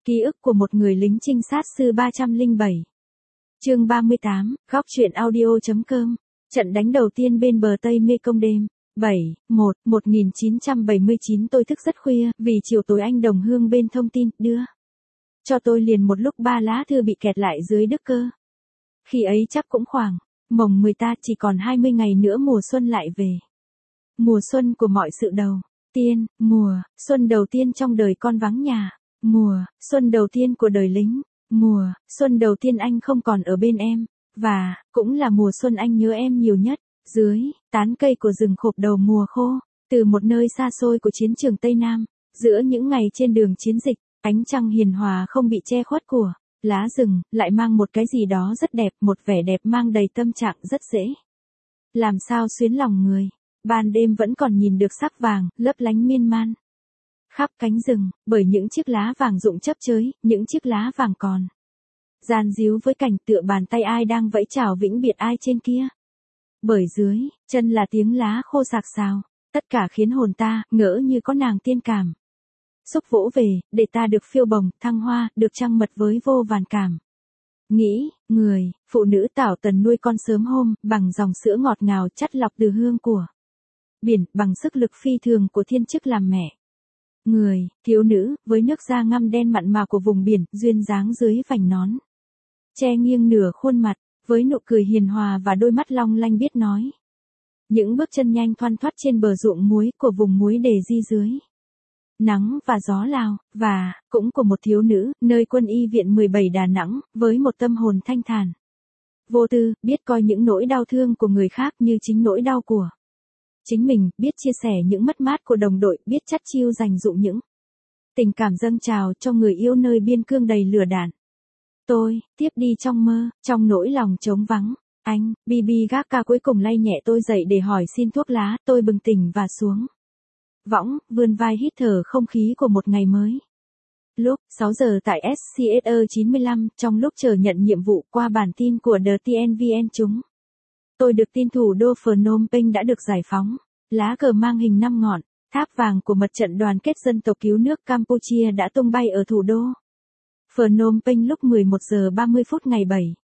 Ký ức của một người lính trinh sát sư 307. Chương 38, góc truyện audio.com. Trận đánh đầu tiên bên bờ Tây Mekong đêm 1979. Tôi thức rất khuya, vì chiều tối anh Đồng Hương bên thông tin đưa cho tôi liền một lúc 3 lá thư bị kẹt lại dưới Đức Cơ. Khi ấy chắc cũng khoảng mồng 10 ta, chỉ còn 20 ngày nữa mùa xuân lại về. Mùa xuân của mọi sự đầu tiên, mùa xuân đầu tiên trong đời con vắng nhà, mùa xuân đầu tiên của đời lính, mùa xuân đầu tiên anh không còn ở bên em, và cũng là mùa xuân anh nhớ em nhiều nhất. Dưới tán cây của rừng khộp đầu mùa khô, từ một nơi xa xôi của chiến trường Tây Nam, giữa những ngày trên đường chiến dịch, ánh trăng hiền hòa không bị che khuất của lá rừng, lại mang một cái gì đó rất đẹp, một vẻ đẹp mang đầy tâm trạng rất dễ làm sao xuyến lòng người. Ban đêm vẫn còn nhìn được sắc vàng lấp lánh miên man khắp cánh rừng, bởi những chiếc lá vàng rụng chớp chới, những chiếc lá vàng còn gian díu với cảnh, tựa bàn tay ai đang vẫy chào vĩnh biệt ai trên kia. Bởi dưới chân là tiếng lá khô xạc xào, tất cả khiến hồn ta ngỡ như có nàng tiên cảm xúc vỗ về, để ta được phiêu bồng, thăng hoa, được trăng mật với vô vàn cảm nghĩ. Người phụ nữ tảo tần nuôi con sớm hôm, bằng dòng sữa ngọt ngào chắt lọc từ hương của biển, bằng sức lực phi thường của thiên chức làm mẹ. Người thiếu nữ với nước da ngăm đen mặn mà của vùng biển, duyên dáng dưới vành nón che nghiêng nửa khuôn mặt, với nụ cười hiền hòa và đôi mắt long lanh biết nói. Những bước chân nhanh thoăn thoắt trên bờ ruộng muối của vùng muối đề di dưới nắng và gió Lào, và cũng của một thiếu nữ nơi quân y viện 17 Đà Nẵng, với một tâm hồn thanh thản vô tư, biết coi những nỗi đau thương của người khác như chính nỗi đau của chính mình, biết chia sẻ những mất mát của đồng đội, biết chắt chiu dành dụm những tình cảm dâng trào cho người yêu nơi biên cương đầy lửa đạn. Tôi tiếp đi trong mơ, trong nỗi lòng trống vắng. Anh Bibi Gakka cuối cùng lay nhẹ tôi dậy để hỏi xin thuốc lá. Tôi bừng tỉnh và xuống võng, vươn vai hít thở không khí của một ngày mới. Lúc 6 giờ tại SCSE 95, trong lúc chờ nhận nhiệm vụ, qua bản tin của The TNVN tôi được tin thủ đô Phnom Penh đã được giải phóng. Lá cờ mang hình 5 ngọn, tháp vàng của mặt trận đoàn kết dân tộc cứu nước Campuchia đã tung bay ở thủ đô Phnom Penh lúc 11 giờ 30 phút ngày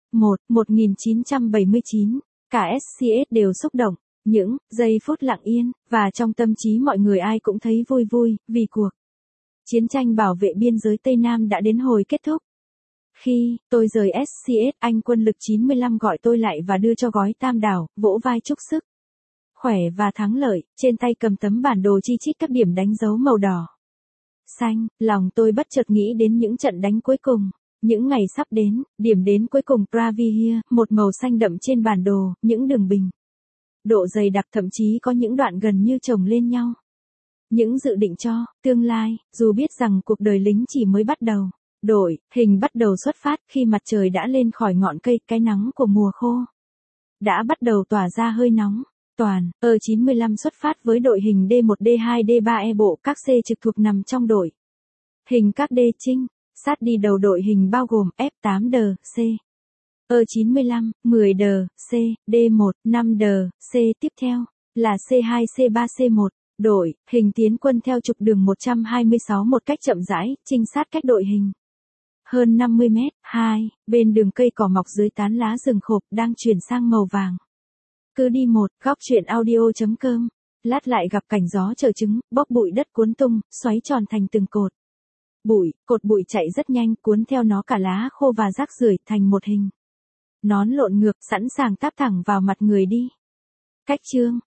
7/1/1979. Cả SCS đều xúc động. Những giây phút lặng yên, và trong tâm trí mọi người ai cũng thấy vui vui, vì cuộc chiến tranh bảo vệ biên giới Tây Nam đã đến hồi kết thúc. Khi tôi rời SCS, anh quân lực 95 gọi tôi lại và đưa cho gói tam đảo, vỗ vai chúc sức khỏe và thắng lợi, trên tay cầm tấm bản đồ chi chít các điểm đánh dấu màu đỏ xanh. Lòng tôi bất chợt nghĩ đến những trận đánh cuối cùng, những ngày sắp đến, điểm đến cuối cùng Pravia, một màu xanh đậm trên bản đồ, những đường bình độ dày đặc, thậm chí có những đoạn gần như chồng lên nhau. Những dự định cho tương lai, dù biết rằng cuộc đời lính chỉ mới bắt đầu. Đội hình bắt đầu xuất phát khi mặt trời đã lên khỏi ngọn cây, cái nắng của mùa khô đã bắt đầu tỏa ra hơi nóng. Toàn 95 xuất phát với đội hình D1, D2, D3 bộ, các C trực thuộc nằm trong đội hình các D trinh sát đi đầu đội hình bao gồm F8D, C 95, 10D, C, D1, 5D, C. Tiếp theo là C2, C3, C1. Đội hình tiến quân theo trục đường 126 một cách chậm rãi, trinh sát cách đội hình hơn 50 mét. Bên đường cây cỏ mọc dưới tán lá rừng khộp đang chuyển sang màu vàng. Cứ đi một góc truyện audio.com. Lát lại gặp cảnh gió trở trứng, bốc bụi đất cuốn tung, xoáy tròn thành từng cột bụi chạy rất nhanh, cuốn theo nó cả lá khô và rác rưởi thành một hình nón lộn ngược, sẵn sàng táp thẳng vào mặt người đi. Cách chương